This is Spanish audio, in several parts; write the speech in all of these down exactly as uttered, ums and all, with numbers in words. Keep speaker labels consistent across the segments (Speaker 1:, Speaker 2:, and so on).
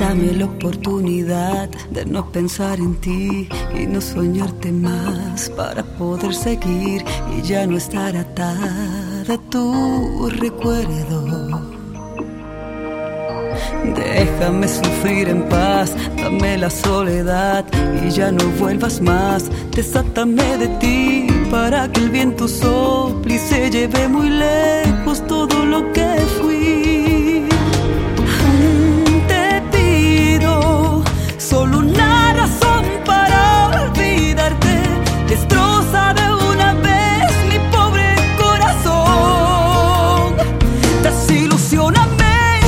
Speaker 1: Dame la oportunidad de no pensar en ti y no soñarte más para poder seguir y ya no estar atada a tu recuerdo. Déjame sufrir en paz, dame la soledad y ya no vuelvas más. Desátame de ti para que el viento sople y se lleve muy lejos todo lo que fui. Te pido solo una razón para olvidarte. Destroza de una vez mi pobre corazón. Desilusióname.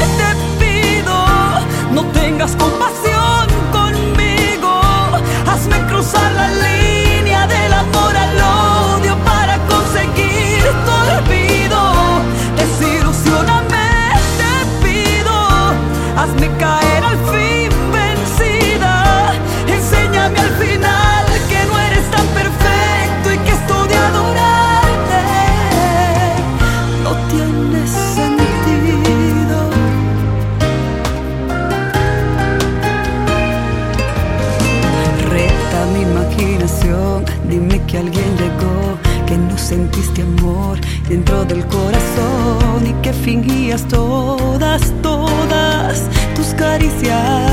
Speaker 1: No tengas compasión conmigo, hazme cruzar la línea del amor al odio para conseguir tu olvido. Desilusióname, te pido, hazme caer al fin vencida. Enséñame al final que no eres tan perfecto y que esto de adorarte no tiene sentido. Mi imaginación, dime que alguien llegó, que no sentiste amor dentro del corazón y que fingías todas, todas tus caricias.